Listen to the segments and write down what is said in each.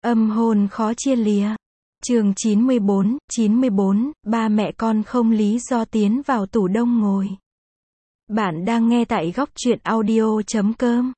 Âm hồn khó chia lìa. Chương 94, ba mẹ con không lý do tiến vào tủ đông ngồi. Bạn đang nghe tại góc truyện audio.com.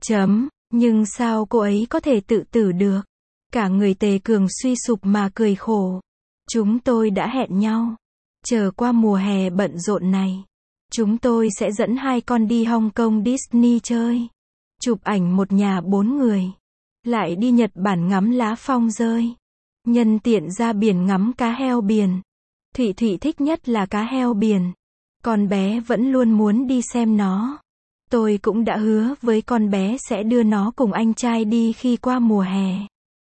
Nhưng sao cô ấy có thể tự tử được? Cả người Tề Cường suy sụp mà cười khổ. Chúng tôi đã hẹn nhau. Chờ qua mùa hè bận rộn này, chúng tôi sẽ dẫn hai con đi Hong Kong Disney chơi. Chụp ảnh một nhà 4 người. Lại đi Nhật Bản ngắm lá phong rơi. Nhân tiện ra biển ngắm cá heo biển. Thụy Thụy thích nhất là cá heo biển. Con bé vẫn luôn muốn đi xem nó. Tôi cũng đã hứa với con bé sẽ đưa nó cùng anh trai đi khi qua mùa hè.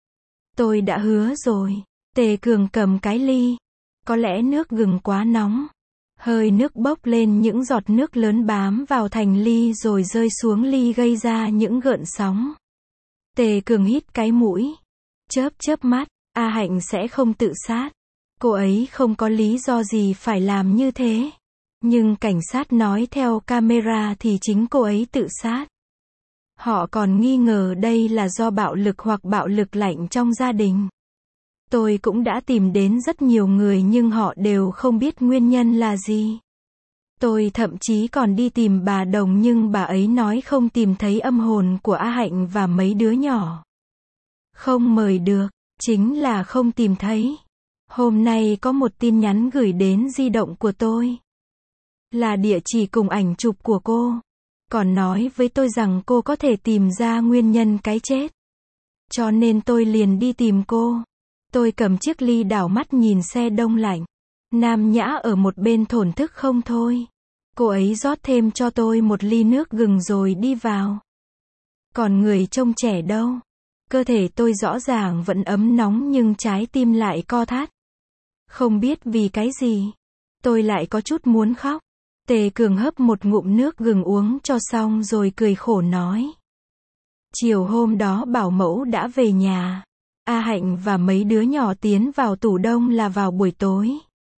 Tôi đã hứa rồi. Tề Cường cầm cái ly. Có lẽ nước gừng quá nóng. Hơi nước bốc lên, những giọt nước lớn bám vào thành ly rồi rơi xuống ly gây ra những gợn sóng. Tề Cường hít cái mũi. Chớp mắt, A Hạnh sẽ không tự sát. Cô ấy không có lý do gì phải làm như thế. Nhưng cảnh sát nói theo camera thì chính cô ấy tự sát. Họ còn nghi ngờ đây là do bạo lực hoặc bạo lực lạnh trong gia đình. Tôi cũng đã tìm đến rất nhiều người nhưng họ đều không biết nguyên nhân là gì. Tôi thậm chí còn đi tìm bà Đồng nhưng bà ấy nói không tìm thấy âm hồn của A Hạnh và mấy đứa nhỏ. Không mời được, chính là không tìm thấy. Hôm nay có một tin nhắn gửi đến di động của tôi. Là địa chỉ cùng ảnh chụp của cô. Còn nói với tôi rằng cô có thể tìm ra nguyên nhân cái chết. Cho nên tôi liền đi tìm cô. Tôi cầm chiếc ly đảo mắt nhìn xe đông lạnh. Nam Nhã ở một bên thổn thức không thôi. Cô ấy rót thêm cho tôi một ly nước gừng rồi đi vào. Còn người trông trẻ đâu? Cơ thể tôi rõ ràng vẫn ấm nóng nhưng trái tim lại co thắt. Không biết vì cái gì. Tôi lại có chút muốn khóc. Tề Cường hấp một ngụm nước gừng uống cho xong rồi cười khổ nói. Chiều hôm đó bảo mẫu đã về nhà. A Hạnh và mấy đứa nhỏ tiến vào tủ đông là vào buổi tối.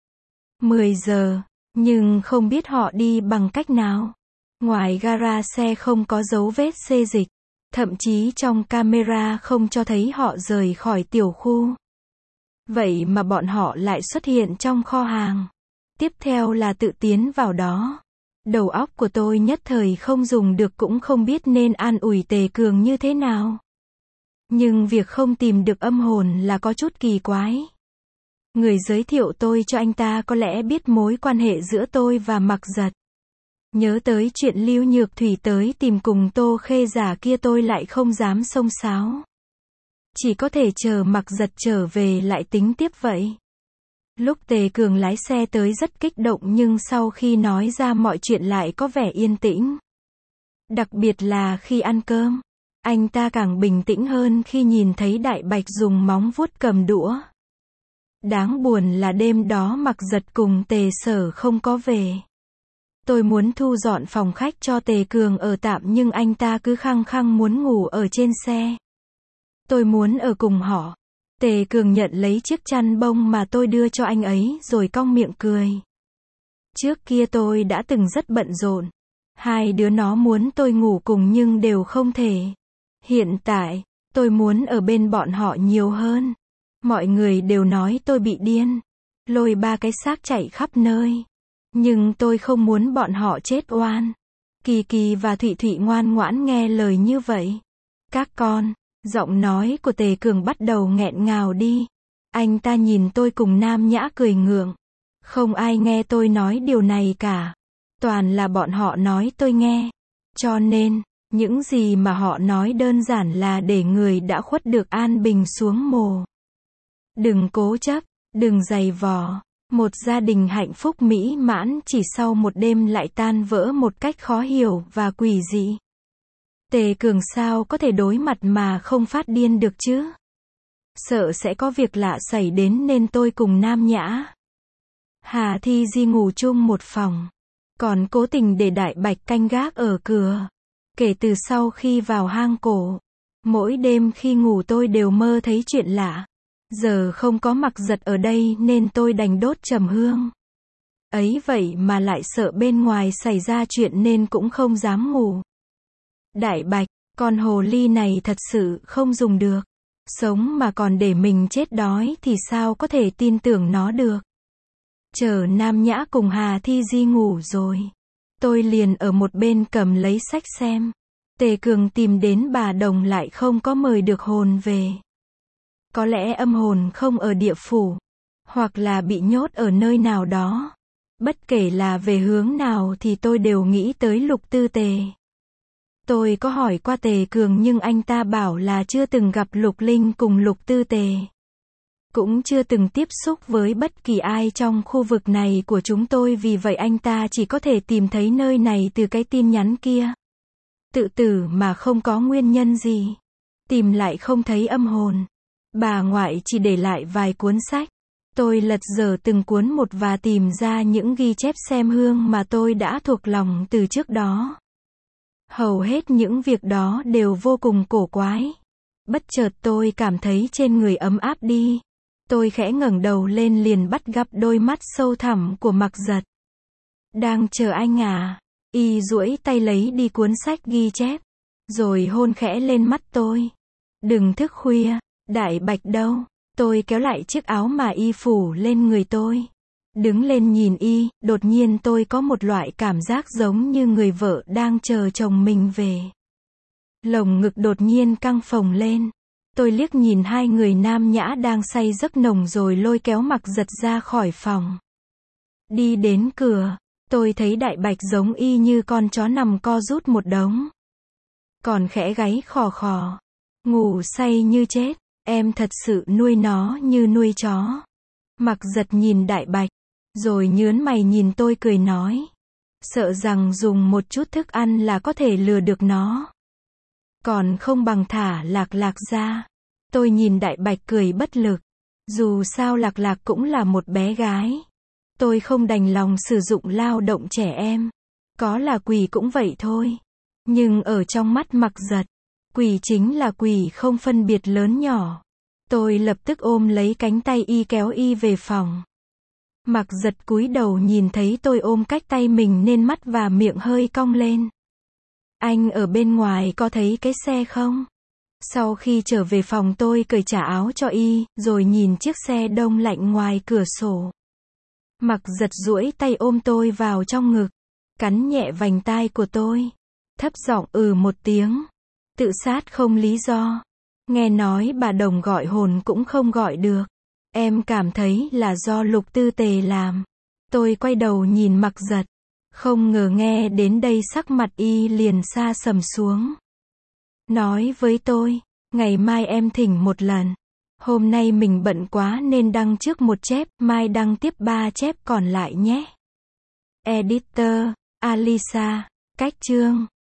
10 giờ, nhưng không biết họ đi bằng cách nào. Ngoài gara xe không có dấu vết xê dịch. Thậm chí trong camera không cho thấy họ rời khỏi tiểu khu. Vậy mà bọn họ lại xuất hiện trong kho hàng. Tiếp theo là tự tiến vào đó. Đầu óc của tôi nhất thời không dùng được, cũng không biết nên an ủi Tề Cường như thế nào. Nhưng việc không tìm được âm hồn là có chút kỳ quái. Người giới thiệu tôi cho anh ta có lẽ biết mối quan hệ giữa tôi và Mặc Giật. Nhớ tới chuyện Lưu Nhược Thủy tới tìm cùng Tô Khê Giả kia, tôi lại không dám xông xáo. Chỉ có thể chờ Mặc Giật trở về lại tính tiếp vậy. Lúc Tề Cường lái xe tới rất kích động nhưng sau khi nói ra mọi chuyện lại có vẻ yên tĩnh. Đặc biệt là khi ăn cơm. Anh ta càng bình tĩnh hơn khi nhìn thấy Đại Bạch dùng móng vuốt cầm đũa. Đáng buồn là đêm đó Mặc Giật cùng Tề Sở không có về. Tôi muốn thu dọn phòng khách cho Tề Cường ở tạm nhưng anh ta cứ khăng khăng muốn ngủ ở trên xe. Tôi muốn ở cùng họ. Tề Cường nhận lấy chiếc chăn bông mà tôi đưa cho anh ấy rồi cong miệng cười. Trước kia tôi đã từng rất bận rộn. Hai đứa nó muốn tôi ngủ cùng nhưng đều không thể. Hiện tại, tôi muốn ở bên bọn họ nhiều hơn. Mọi người đều nói tôi bị điên. Lôi ba cái xác chạy khắp nơi. Nhưng tôi không muốn bọn họ chết oan. Kỳ Kỳ và Thụy Thụy ngoan ngoãn nghe lời như vậy. Các con, giọng nói của Tề Cường bắt đầu nghẹn ngào đi. Anh ta nhìn tôi cùng Nam Nhã cười ngượng. Không ai nghe tôi nói điều này cả. Toàn là bọn họ nói tôi nghe. Cho nên, những gì mà họ nói đơn giản là để người đã khuất được an bình xuống mồ. Đừng cố chấp, đừng giày vò. Một gia đình hạnh phúc mỹ mãn chỉ sau một đêm lại tan vỡ một cách khó hiểu và quỷ dị. Tề Cường sao có thể đối mặt mà không phát điên được chứ? Sợ sẽ có việc lạ xảy đến nên tôi cùng Nam Nhã, Hà Thi Di ngủ chung một phòng. Còn cố tình để Đại Bạch canh gác ở cửa. Kể từ sau khi vào hang cổ, mỗi đêm khi ngủ tôi đều mơ thấy chuyện lạ. Giờ không có Mặc Giật ở đây nên tôi đành đốt trầm hương. Ấy vậy mà lại sợ bên ngoài xảy ra chuyện nên cũng không dám ngủ. Đại Bạch, con hồ ly này thật sự không dùng được. Sống mà còn để mình chết đói thì sao có thể tin tưởng nó được. Chờ Nam Nhã cùng Hà Thi Di ngủ rồi. Tôi liền ở một bên cầm lấy sách xem. Tề Cường tìm đến bà Đồng lại không có mời được hồn về. Có lẽ âm hồn không ở địa phủ, hoặc là bị nhốt ở nơi nào đó. Bất kể là về hướng nào thì tôi đều nghĩ tới Lục Tư Tề. Tôi có hỏi qua Tề Cường nhưng anh ta bảo là chưa từng gặp Lục Linh cùng Lục Tư Tề. Cũng chưa từng tiếp xúc với bất kỳ ai trong khu vực này của chúng tôi, vì vậy anh ta chỉ có thể tìm thấy nơi này từ cái tin nhắn kia. Tự tử mà không có nguyên nhân gì. Tìm lại không thấy âm hồn. Bà ngoại chỉ để lại vài cuốn sách. Tôi lật dở từng cuốn một và tìm ra những ghi chép xem hương mà tôi đã thuộc lòng từ trước đó. Hầu hết những việc đó đều vô cùng cổ quái. Bất chợt tôi cảm thấy trên người ấm áp đi. Tôi khẽ ngẩng đầu lên liền bắt gặp đôi mắt sâu thẳm của Mặc Giật. Đang chờ anh à? Y duỗi tay lấy đi cuốn sách ghi chép. Rồi hôn khẽ lên mắt tôi. Đừng thức khuya. Đại Bạch đâu? Tôi kéo lại chiếc áo mà Y phủ lên người tôi. Đứng lên nhìn Y, đột nhiên tôi có một loại cảm giác giống như người vợ đang chờ chồng mình về. Lồng ngực đột nhiên căng phồng lên. Tôi liếc nhìn hai người Nam Nhã đang say giấc nồng rồi lôi kéo Mặc Giật ra khỏi phòng. Đi đến cửa, tôi thấy Đại Bạch giống y như con chó nằm co rút một đống. Còn khẽ gáy khò khò. Ngủ say như chết. Em thật sự nuôi nó như nuôi chó. Mặc Giật nhìn Đại Bạch, rồi nhớn mày nhìn tôi cười nói. Sợ rằng dùng một chút thức ăn là có thể lừa được nó. Còn không bằng thả Lạc Lạc ra. Tôi nhìn Đại Bạch cười bất lực. Dù sao Lạc Lạc cũng là một bé gái. Tôi không đành lòng sử dụng lao động trẻ em. Có là quỷ cũng vậy thôi. Nhưng ở trong mắt Mặc Giật, quỷ chính là quỷ không phân biệt lớn nhỏ. Tôi lập tức ôm lấy cánh tay Y kéo Y về phòng. Mặc Giật cúi đầu nhìn thấy tôi ôm cách tay mình nên mắt và miệng hơi cong lên. Anh ở bên ngoài có thấy cái xe không? Sau khi trở về phòng tôi cởi trả áo cho Y, rồi nhìn chiếc xe đông lạnh ngoài cửa sổ. Mặc Giật duỗi tay ôm tôi vào trong ngực, cắn nhẹ vành tai của tôi. Thấp giọng một tiếng. Tự sát không lý do. Nghe nói bà Đồng gọi hồn cũng không gọi được. Em cảm thấy là do Lục Tư Tề làm. Tôi quay đầu nhìn Mặc Giật. Không ngờ nghe đến đây sắc mặt Y liền sa sầm xuống. Nói với tôi, ngày mai em thỉnh một lần. Hôm nay mình bận quá nên đăng trước một chép, mai đăng tiếp 3 chép còn lại nhé. Editor, Alisa, cách chương.